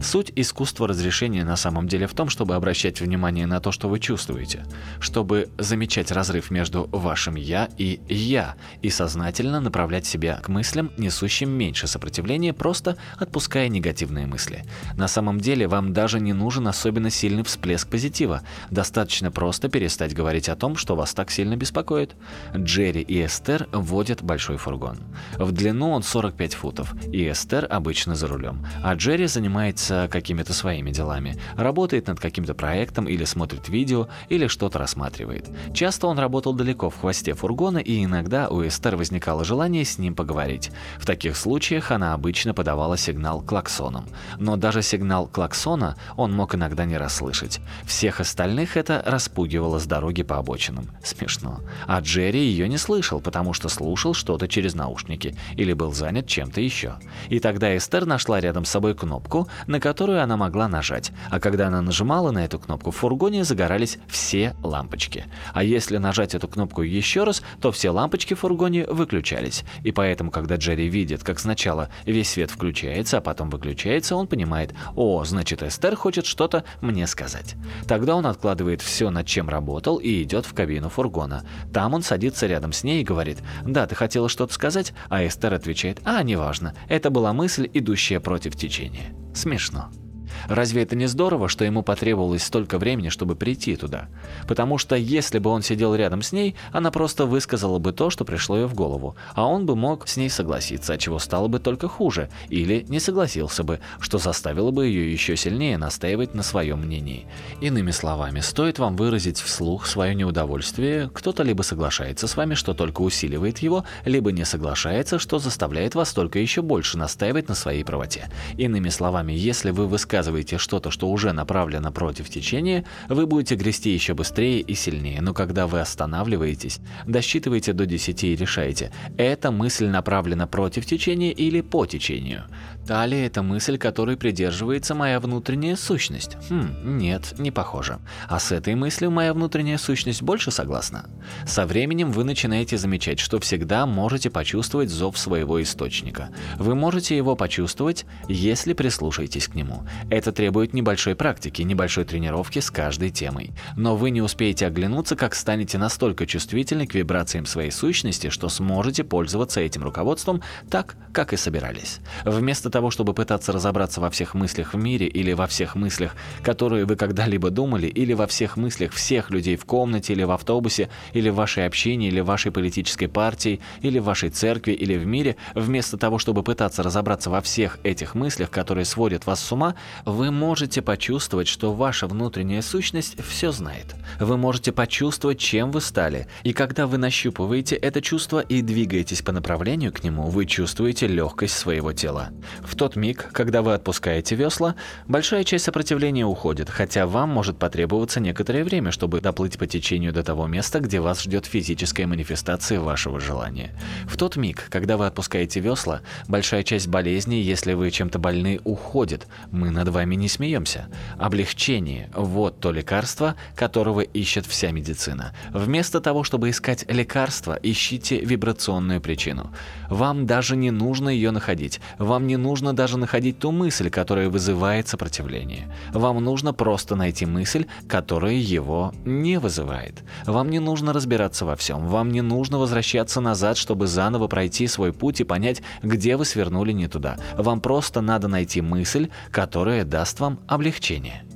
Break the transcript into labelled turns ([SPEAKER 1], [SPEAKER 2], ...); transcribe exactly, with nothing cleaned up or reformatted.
[SPEAKER 1] Суть искусства разрешения на самом деле в том, чтобы обращать внимание на то, что вы чувствуете, чтобы замечать разрыв между вашим «я» и «я», и сознательно направлять себя к мыслям, несущим меньше сопротивления, просто отпуская негативные мысли. На самом деле вам даже не нужен особенно сильный всплеск позитива, достаточно просто перестать говорить о том, что вас так сильно беспокоит. Джерри и Эстер водят большой фургон. В длину он сорок пять футов, и Эстер обычно за рулем, а Джерри занимается какими-то своими делами, работает над каким-то проектом или смотрит видео, или что-то рассматривает. Часто он работал далеко в хвосте фургона, и иногда у Эстер возникало желание с ним поговорить. В таких случаях она обычно подавала сигнал клаксоном. Но даже сигнал клаксона он мог иногда не расслышать. Всех остальных это распугивало с дороги по обочинам. Смешно. А Джерри ее не слышал, потому что слушал что-то через наушники или был занят чем-то еще. И тогда Эстер нашла рядом с собой кнопку, на которую она могла нажать. А когда она нажимала на эту кнопку, в фургоне загорались все лампочки. А если нажать эту кнопку еще раз, то все лампочки в фургоне выключались. И поэтому, когда Джерри видит, как сначала весь свет включается, а потом выключается, он понимает: о, значит, Эстер хочет что-то мне сказать. Тогда он откладывает все, над чем работал, и идет в кабину фургона. Там он садится рядом с ней и говорит: да, ты хотела что-то сказать? А Эстер отвечает: а, неважно, это была мысль, идущая против течения. Смешно. Разве это не здорово, что ему потребовалось столько времени, чтобы прийти туда? Потому что если бы он сидел рядом с ней, она просто высказала бы то, что пришло ей в голову, а он бы мог с ней согласиться, от чего стало бы только хуже, или не согласился бы, что заставило бы ее еще сильнее настаивать на своем мнении. Иными словами, стоит вам выразить вслух свое неудовольствие, кто-то либо соглашается с вами, что только усиливает его, либо не соглашается, что заставляет вас только еще больше настаивать на своей правоте. Иными словами, если вы высказываете что-то, что уже направлено против течения, вы будете грести еще быстрее и сильнее. Но когда вы останавливаетесь, досчитываете до десяти и решаете, эта мысль направлена против течения или по течению. Та ли это мысль, которой придерживается моя внутренняя сущность? Хм, нет, не похоже. А с этой мыслью моя внутренняя сущность больше согласна? Со временем вы начинаете замечать, что всегда можете почувствовать зов своего источника. Вы можете его почувствовать, если прислушаетесь к нему. Это требует небольшой практики, небольшой тренировки с каждой темой. Но вы не успеете оглянуться, как станете настолько чувствительны к вибрациям своей сущности, что сможете пользоваться этим руководством так, как и собирались. Вместо того, чтобы пытаться разобраться во всех мыслях в мире или во всех мыслях, которые вы когда-либо думали, или во всех мыслях всех людей в комнате или в автобусе, или в вашей общине, или в вашей политической партии, или в вашей церкви, или в мире, вместо того, чтобы пытаться разобраться во всех этих мыслях, которые сводят вас с ума, вы можете почувствовать, что ваша внутренняя сущность все знает. Вы можете почувствовать, чем вы стали, и когда вы нащупываете это чувство и двигаетесь по направлению к нему, вы чувствуете легкость своего тела. В тот миг, когда вы отпускаете весла, большая часть сопротивления уходит, хотя вам может потребоваться некоторое время, чтобы доплыть по течению до того места, где вас ждет физическая манифестация вашего желания. В тот миг, когда вы отпускаете весла, большая часть болезней, если вы чем-то больны, уходит. Мы над вами не смеемся. Облегчение – вот то лекарство, которого ищет вся медицина. Вместо того, чтобы искать лекарство, ищите вибрационную причину. Вам даже не нужно ее находить. Вам не нужно даже находить ту мысль, которая вызывает сопротивление. Вам нужно просто найти мысль, которая его не вызывает. Вам не нужно разбираться во всем. Вам не нужно возвращаться назад, чтобы заново пройти свой путь и понять, где вы свернули не туда. Вам просто надо найти мысль, которая даст вам облегчение.